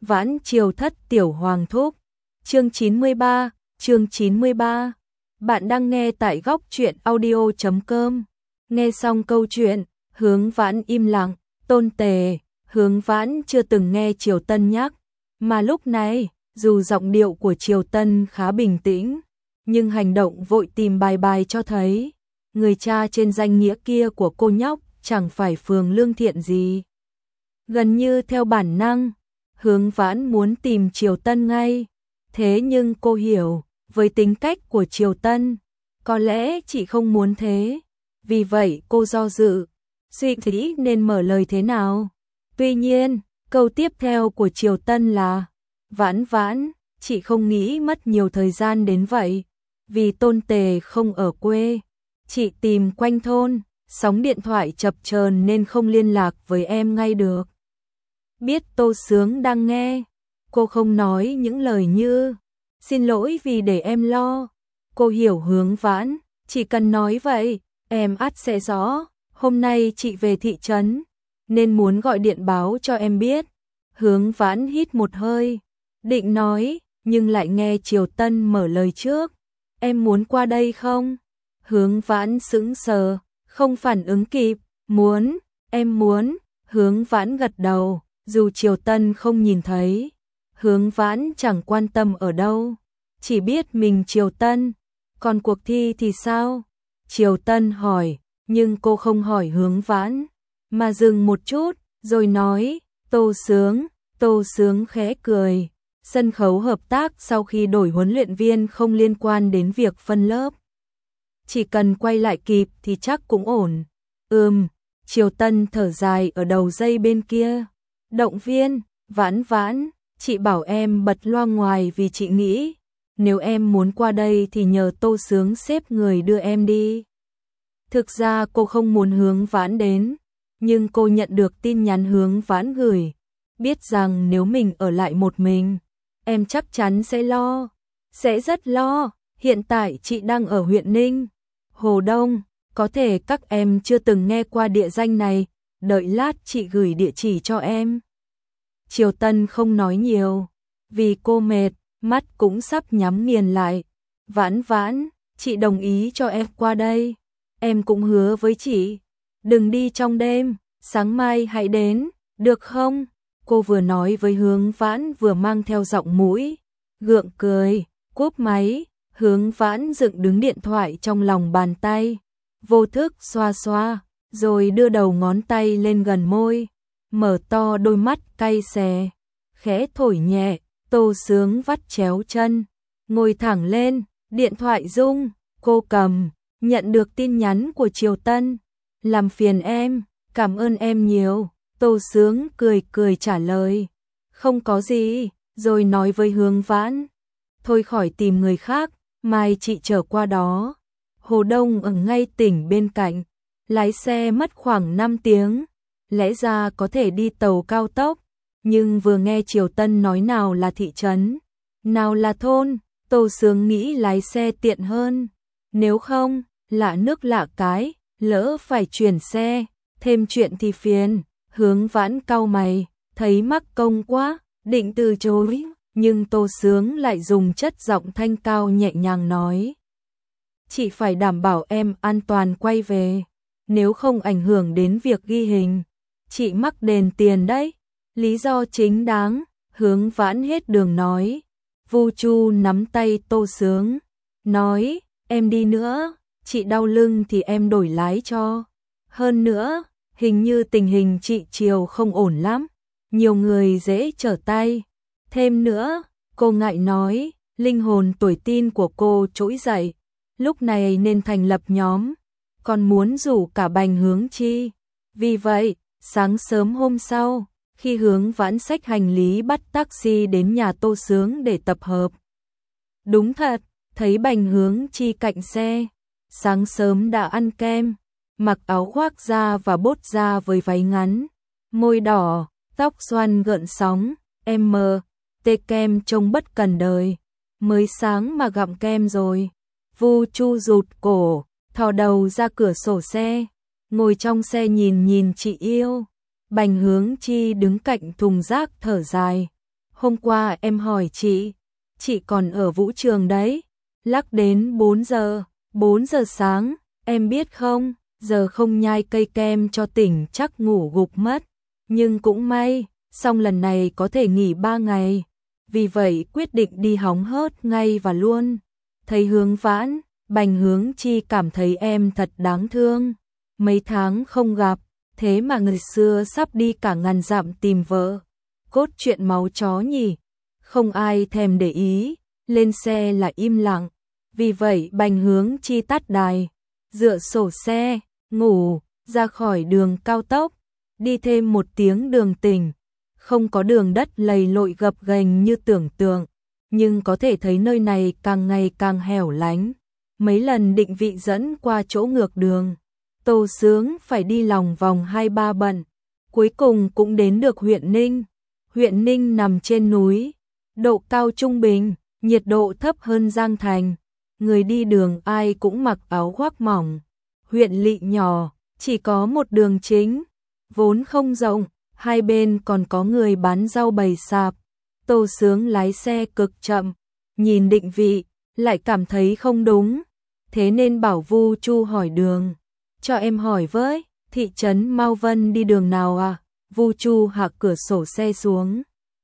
Vãn Triều Thất Tiểu Hoàng Thúc. Chương 93. Bạn đang nghe tại góc truyện audio.com. Nghe xong câu chuyện, Hướng Vãn im lặng. Tôn Tề, Hướng Vãn chưa từng nghe Triều Tân nhắc, mà lúc này, dù giọng điệu của Triều Tân khá bình tĩnh, nhưng hành động vội tìm bài cho thấy, người cha trên danh nghĩa kia của cô nhóc chẳng phải Phường Lương Thiện gì. Gần như theo bản năng, Hướng Vãn muốn tìm Triều Tân ngay, thế nhưng cô hiểu, với tính cách của Triều Tân, có lẽ chị không muốn thế, vì vậy cô do dự, suy nghĩ nên mở lời thế nào. Tuy nhiên, câu tiếp theo của Triều Tân là, Vãn Vãn, chị không nghĩ mất nhiều thời gian đến vậy, vì Tôn Tề không ở quê, chị tìm quanh thôn, sóng điện thoại chập chờn nên không liên lạc với em ngay được. Biết Tô Sướng đang nghe, cô không nói những lời như, xin lỗi vì để em lo. Cô hiểu Hướng Vãn, chỉ cần nói vậy, em ắt sẽ rõ, hôm nay chị về thị trấn, nên muốn gọi điện báo cho em biết. Hướng Vãn hít một hơi, định nói, nhưng lại nghe Triều Tân mở lời trước, em muốn qua đây không? Hướng Vãn sững sờ, không phản ứng kịp, muốn, em muốn. Hướng Vãn gật đầu, dù Triều Tân không nhìn thấy, Hướng Vãn chẳng quan tâm ở đâu, chỉ biết mình Triều Tân. Còn cuộc thi thì sao? Triều Tân hỏi, nhưng cô không hỏi Hướng Vãn, mà dừng một chút, rồi nói, Tô Sướng khẽ cười, sân khấu hợp tác sau khi đổi huấn luyện viên không liên quan đến việc phân lớp. Chỉ cần quay lại kịp thì chắc cũng ổn. Triều Tân thở dài ở đầu dây bên kia. Động viên, Vãn Vãn, chị bảo em bật loa ngoài vì chị nghĩ, nếu em muốn qua đây thì nhờ Tô Sướng xếp người đưa em đi. Thực ra cô không muốn Hướng Vãn đến, nhưng cô nhận được tin nhắn Hướng Vãn gửi, biết rằng nếu mình ở lại một mình, em chắc chắn sẽ lo, sẽ rất lo. Hiện tại chị đang ở huyện Ninh, Hồ Đông, có thể các em chưa từng nghe qua địa danh này, đợi lát chị gửi địa chỉ cho em. Triều Tân không nói nhiều, vì cô mệt, mắt cũng sắp nhắm nghiền lại. Vãn Vãn, chị đồng ý cho em qua đây, em cũng hứa với chị, đừng đi trong đêm, sáng mai hãy đến, được không? Cô vừa nói với Hướng Vãn vừa mang theo giọng mũi gượng cười. Cúp máy, Hướng Vãn dựng đứng điện thoại trong lòng bàn tay, vô thức xoa xoa, rồi đưa đầu ngón tay lên gần môi, mở to đôi mắt cay xè, khẽ thổi nhẹ. Tô Sướng vắt chéo chân, ngồi thẳng lên, điện thoại rung, cô cầm, nhận được tin nhắn của Triều Tân, làm phiền em, cảm ơn em nhiều. Tô Sướng cười trả lời, không có gì, rồi nói với Hướng Vãn, thôi khỏi tìm người khác, mai chị chở qua đó. Hồ Đông ở ngay tỉnh bên cạnh, lái xe mất khoảng 5 tiếng, lẽ ra có thể đi tàu cao tốc, nhưng vừa nghe Triều Tân nói nào là thị trấn, nào là thôn, Tô Sướng nghĩ lái xe tiện hơn, nếu không, lạ nước lạ cái, lỡ phải chuyển xe, thêm chuyện thì phiền. Hướng Vãn cau mày, thấy mắc công quá, định từ chối, nhưng Tô Sướng lại dùng chất giọng thanh cao nhẹ nhàng nói, chị phải đảm bảo em an toàn quay về, nếu không ảnh hưởng đến việc ghi hình, chị mắc đền tiền đấy. Lý do chính đáng, Hướng Vãn hết đường nói. Vu Chu nắm tay Tô Sướng, nói, em đi nữa, chị đau lưng thì em đổi lái cho. Hơn nữa, hình như tình hình chị Triều không ổn lắm, nhiều người dễ trở tay. Thêm nữa, cô ngại nói, linh hồn tuổi teen của cô trỗi dậy, lúc này nên thành lập nhóm, còn muốn rủ cả Bành Hướng Chi. Vì vậy, sáng sớm hôm sau, khi Hướng Vãn xách hành lý bắt taxi đến nhà Tô Sướng để tập hợp. Đúng thật, thấy Bành Hướng Chi cạnh xe, sáng sớm đã ăn kem, mặc áo khoác da và bốt da với váy ngắn, môi đỏ, tóc xoăn gợn sóng, tê kem trông bất cần đời, mới sáng mà gặm kem rồi. Vu Chu rụt cổ, thò đầu ra cửa sổ xe, ngồi trong xe nhìn chị yêu. Bành Hướng Chi đứng cạnh thùng rác thở dài. Hôm qua em hỏi chị còn ở vũ trường đấy. Lắc đến 4 giờ sáng, em biết không, giờ không nhai cây kem cho tỉnh chắc ngủ gục mất. Nhưng cũng may, xong lần này có thể nghỉ 3 ngày. Vì vậy quyết định đi hóng hớt ngay và luôn. Thấy Hướng Vãn, Bành Hướng Chi cảm thấy em thật đáng thương. Mấy tháng không gặp, thế mà người xưa sắp đi cả ngàn dặm tìm vợ. Cốt truyện máu chó nhỉ, không ai thèm để ý, lên xe là im lặng. Vì vậy Bành Hướng Chi tắt đài, dựa sổ xe, ngủ, ra khỏi đường cao tốc, đi thêm 1 tiếng đường tỉnh. Không có đường đất lầy lội gập ghềnh như tưởng tượng, nhưng có thể thấy nơi này càng ngày càng hẻo lánh. Mấy lần định vị dẫn qua chỗ ngược đường, Tô Sướng phải đi lòng vòng 2-3 bận. Cuối cùng cũng đến được huyện Ninh. Huyện Ninh nằm trên núi, độ cao trung bình, nhiệt độ thấp hơn Giang Thành. Người đi đường ai cũng mặc áo khoác mỏng. Huyện lỵ nhỏ, chỉ có một đường chính, vốn không rộng, hai bên còn có người bán rau bày sạp. Tô Sướng lái xe cực chậm, nhìn định vị, lại cảm thấy không đúng. Thế nên bảo Vu Chu hỏi đường. Cho em hỏi với, thị trấn Mao Vân đi đường nào à? Vu Chu hạ cửa sổ xe xuống.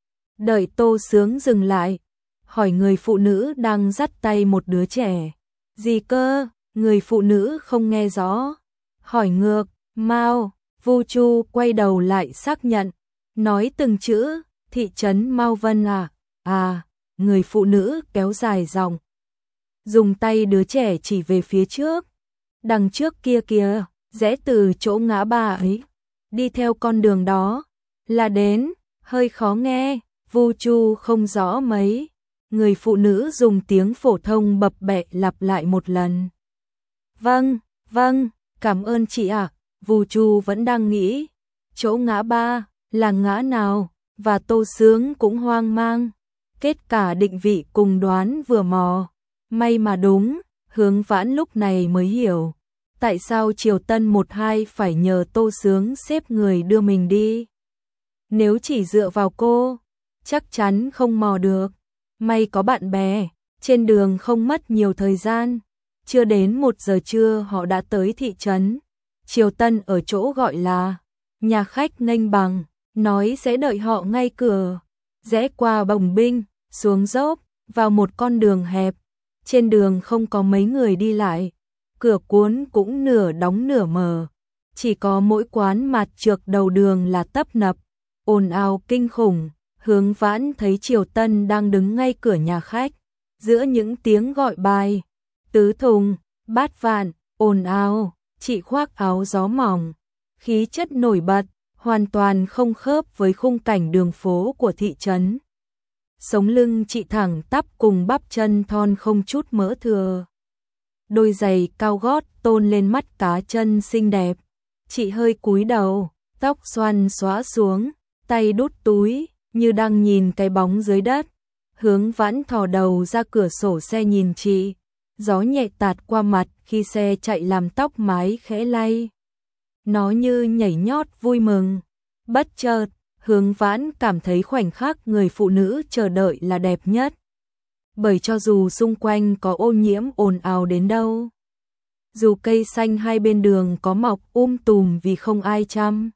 Đợi Tô Sướng dừng lại, hỏi người phụ nữ đang dắt tay một đứa trẻ. Gì cơ? Người phụ nữ không nghe rõ. Hỏi ngược, Mao. Vu Chu quay đầu lại xác nhận, nói từng chữ, thị trấn Mao Vân à? À, người phụ nữ kéo dài giọng, dùng tay đứa trẻ chỉ về phía trước. Đằng trước kia kìa, rẽ từ chỗ ngã ba ấy, đi theo con đường đó là đến. Hơi khó nghe, Vu Chu không rõ mấy. Người phụ nữ dùng tiếng phổ thông bập bẹ lặp lại một lần. Vâng, vâng, cảm ơn chị ạ. Vu Chu vẫn đang nghĩ, chỗ ngã ba là ngã nào, và Tô Sướng cũng hoang mang. Kết cả định vị cùng đoán vừa mò. May mà đúng, Hướng Vãn lúc này mới hiểu tại sao Triều Tân 12 phải nhờ Tô Sướng xếp người đưa mình đi. Nếu chỉ dựa vào cô, chắc chắn không mò được. May có bạn bè, trên đường không mất nhiều thời gian. Chưa đến 1 giờ trưa họ đã tới thị trấn Triều Tân ở chỗ gọi là nhà khách nghênh bằng, nói sẽ đợi họ ngay cửa. Rẽ qua bồng binh, xuống dốc, vào một con đường hẹp. Trên đường không có mấy người đi lại, cửa cuốn cũng nửa đóng nửa mở. Chỉ có mỗi quán mặt trược đầu đường là tấp nập, ồn ào kinh khủng. Hướng Vãn thấy Triều Tân đang đứng ngay cửa nhà khách, giữa những tiếng gọi bài, tứ thùng, bát vạn, ồn ào. Chị khoác áo gió mỏng, khí chất nổi bật, hoàn toàn không khớp với khung cảnh đường phố của thị trấn. Sống lưng chị thẳng tắp cùng bắp chân thon không chút mỡ thừa. Đôi giày cao gót tôn lên mắt cá chân xinh đẹp. Chị hơi cúi đầu, tóc xoăn xõa xuống, tay đút túi, như đang nhìn cái bóng dưới đất. Hướng Vãn thò đầu ra cửa sổ xe nhìn chị. Gió nhẹ tạt qua mặt khi xe chạy làm tóc mái khẽ lay. Nó như nhảy nhót vui mừng. Bất chợt, Hướng Vãn cảm thấy khoảnh khắc người phụ nữ chờ đợi là đẹp nhất. Bởi cho dù xung quanh có ô nhiễm ồn ào đến đâu, dù cây xanh hai bên đường có mọc tùm vì không ai chăm,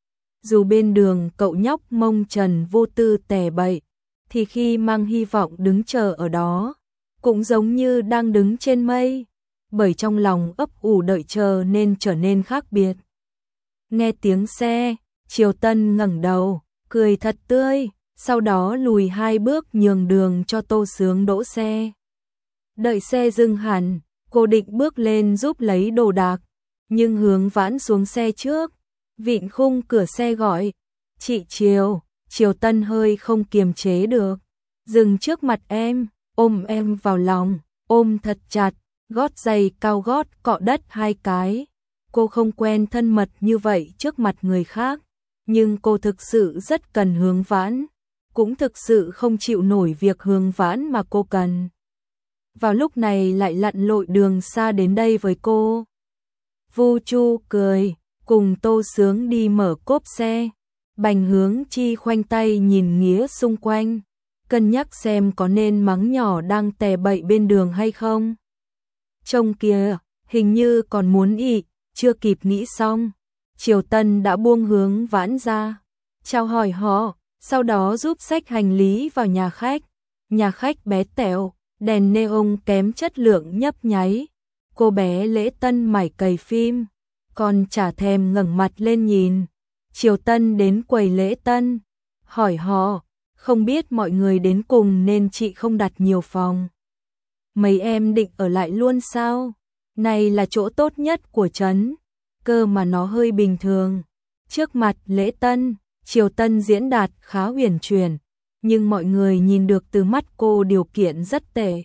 dù bên đường cậu nhóc mông trần vô tư tè bậy, thì khi mang hy vọng đứng chờ ở đó, cũng giống như đang đứng trên mây, bởi trong lòng ấp ủ đợi chờ nên trở nên khác biệt. Nghe tiếng xe, Triều Tân ngẩng đầu, cười thật tươi, sau đó lùi 2 bước nhường đường cho Tô Sướng đỗ xe. Đợi xe dừng hẳn, cô định bước lên giúp lấy đồ đạc, nhưng Hướng Vãn xuống xe trước, vịn khung cửa xe gọi, "Chị Triều." Triều Tân hơi không kiềm chế được, dừng trước mặt em, ôm em vào lòng, ôm thật chặt, gót giày cao gót cọ đất 2 cái. Cô không quen thân mật như vậy trước mặt người khác, nhưng cô thực sự rất cần Hướng Vãn, cũng thực sự không chịu nổi việc Hướng Vãn mà cô cần. Vào lúc này lại lặn lội đường xa đến đây với cô. Vu Chu cười, cùng Tô Sướng đi mở cốp xe. Bành Hướng Chi khoanh tay nhìn nghía xung quanh, cân nhắc xem có nên mắng nhỏ đang tè bậy bên đường hay không. Trông kìa, hình như còn muốn ị, chưa kịp nghĩ xong. Triều Tân đã buông Hướng Vãn ra, chào hỏi họ, sau đó giúp xách hành lý vào nhà khách. Nhà khách bé tẹo, đèn neon kém chất lượng nhấp nháy. Cô bé Lễ Tân mải cày phim, còn chả thèm ngẩng mặt lên nhìn. Triều Tân đến quầy Lễ Tân, hỏi họ, không biết mọi người đến cùng nên chị không đặt nhiều phòng. Mấy em định ở lại luôn sao? Này là chỗ tốt nhất của trấn, cơ mà nó hơi bình thường. Trước mặt Lễ Tân, Triều Tân diễn đạt khá uyển chuyển, nhưng mọi người nhìn được từ mắt cô điều kiện rất tệ.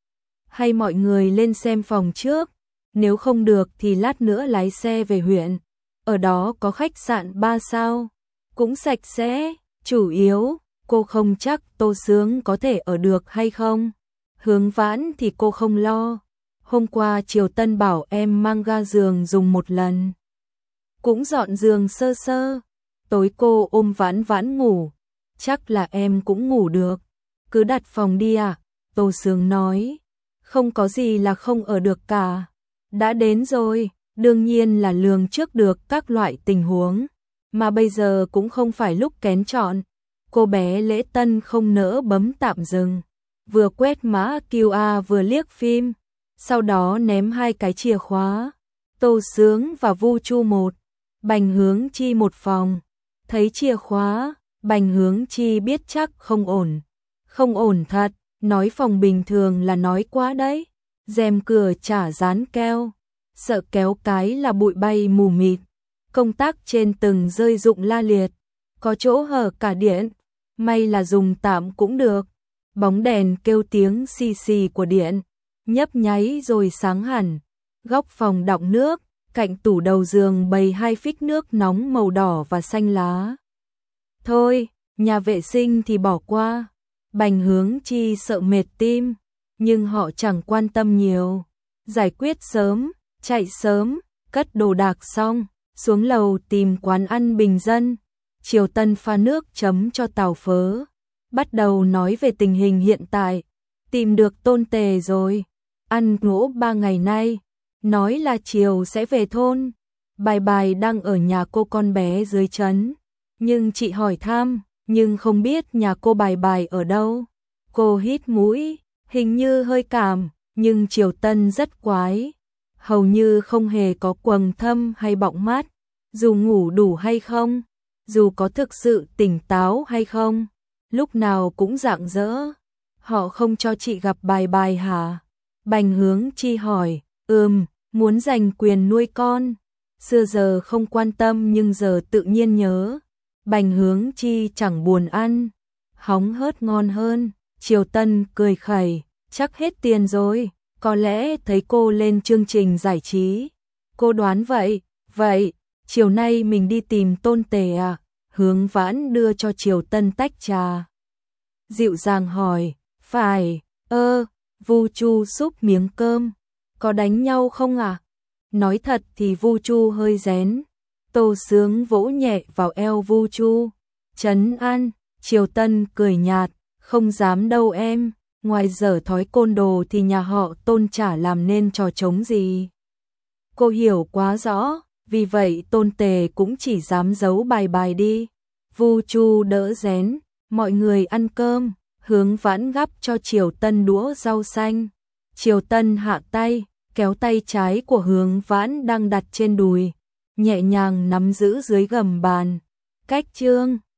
Hay mọi người lên xem phòng trước, nếu không được thì lát nữa lái xe về huyện. Ở đó có khách sạn 3 sao, cũng sạch sẽ, chủ yếu, cô không chắc Tô Sướng có thể ở được hay không. Hướng Vãn thì cô không lo. Hôm qua Triều Tân bảo em mang ga giường dùng một lần. Cũng dọn giường sơ sơ. Tối cô ôm Vãn Vãn ngủ. Chắc là em cũng ngủ được. Cứ đặt phòng đi à? Tô Sướng nói. Không có gì là không ở được cả. Đã đến rồi, đương nhiên là lường trước được các loại tình huống. Mà bây giờ cũng không phải lúc kén chọn. Cô bé Lễ Tân không nỡ bấm tạm dừng. Vừa quét mã QR vừa liếc phim. Sau đó ném 2 cái chìa khóa. Tô Sướng và Vu Chu một, Bành Hướng Chi một phòng. Thấy chìa khóa, Bành Hướng Chi biết chắc không ổn. Không ổn thật, nói phòng bình thường là nói quá đấy. Rèm cửa chả dán keo, sợ kéo cái là bụi bay mù mịt. Công tắc trên từng rơi rụng la liệt, có chỗ hở cả điện, may là dùng tạm cũng được. Bóng đèn kêu tiếng xì xì của điện, nhấp nháy rồi sáng hẳn. Góc phòng đọng nước, cạnh tủ đầu giường bày 2 phích nước nóng màu đỏ và xanh lá. Thôi, nhà vệ sinh thì bỏ qua. Bành Hướng Chi sợ mệt tim, nhưng họ chẳng quan tâm nhiều. Giải quyết sớm, chạy sớm, cất đồ đạc xong, xuống lầu tìm quán ăn bình dân. Triều Tân pha nước chấm cho tàu phớ, bắt đầu nói về tình hình hiện tại. Tìm được Tôn Tề rồi, ăn ngỗ 3 ngày nay, nói là chiều sẽ về thôn. Bài bài đang ở nhà cô con bé dưới trấn, nhưng chị hỏi thăm, nhưng không biết nhà cô bài bài ở đâu. Cô hít mũi, hình như hơi cảm, nhưng Triều Tân rất quái. Hầu như không hề có quầng thâm hay bọng mắt, dù ngủ đủ hay không, dù có thực sự tỉnh táo hay không, lúc nào cũng rạng rỡ. Họ không cho chị gặp bài bài hả? Bành Hướng Chi hỏi. Muốn giành quyền nuôi con. Xưa giờ không quan tâm nhưng giờ tự nhiên nhớ. Bành Hướng Chi chẳng buồn ăn, hóng hớt ngon hơn. Triều Tân cười khẩy, chắc hết tiền rồi, có lẽ thấy cô lên chương trình giải trí. Cô đoán vậy, chiều nay mình đi tìm Tôn Tề à? Hướng Vãn đưa cho Triều Tân tách trà. Dịu dàng hỏi, phải, Vu Chu xúc miếng cơm, có đánh nhau không à? Nói thật thì Vu Chu hơi rén. Tô Sướng vỗ nhẹ vào eo Vu Chu, trấn an. Triều Tân cười nhạt, không dám đâu em, ngoài dở thói côn đồ thì nhà họ Tôn chả làm nên trò trống gì. Cô hiểu quá rõ, vì vậy Tôn Tề cũng chỉ dám giấu bài bài đi. Vu Chu đỡ rén, mọi người ăn cơm. Hướng Vãn gắp cho Triều Tân đũa rau xanh. Triều Tân hạ tay, kéo tay trái của Hướng Vãn đang đặt trên đùi, nhẹ nhàng nắm giữ dưới gầm bàn. Cách chương